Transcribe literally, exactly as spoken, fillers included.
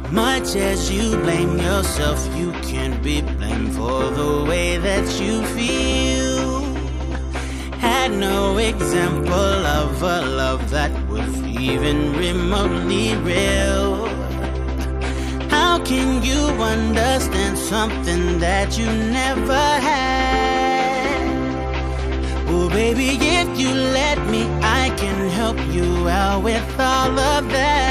Much as you blame yourself, you can't be blamed for the way that you feel. Had no example of a love that was even remotely real. How can you understand something that you never had? Oh baby, if you let me, I can help you out with all of that.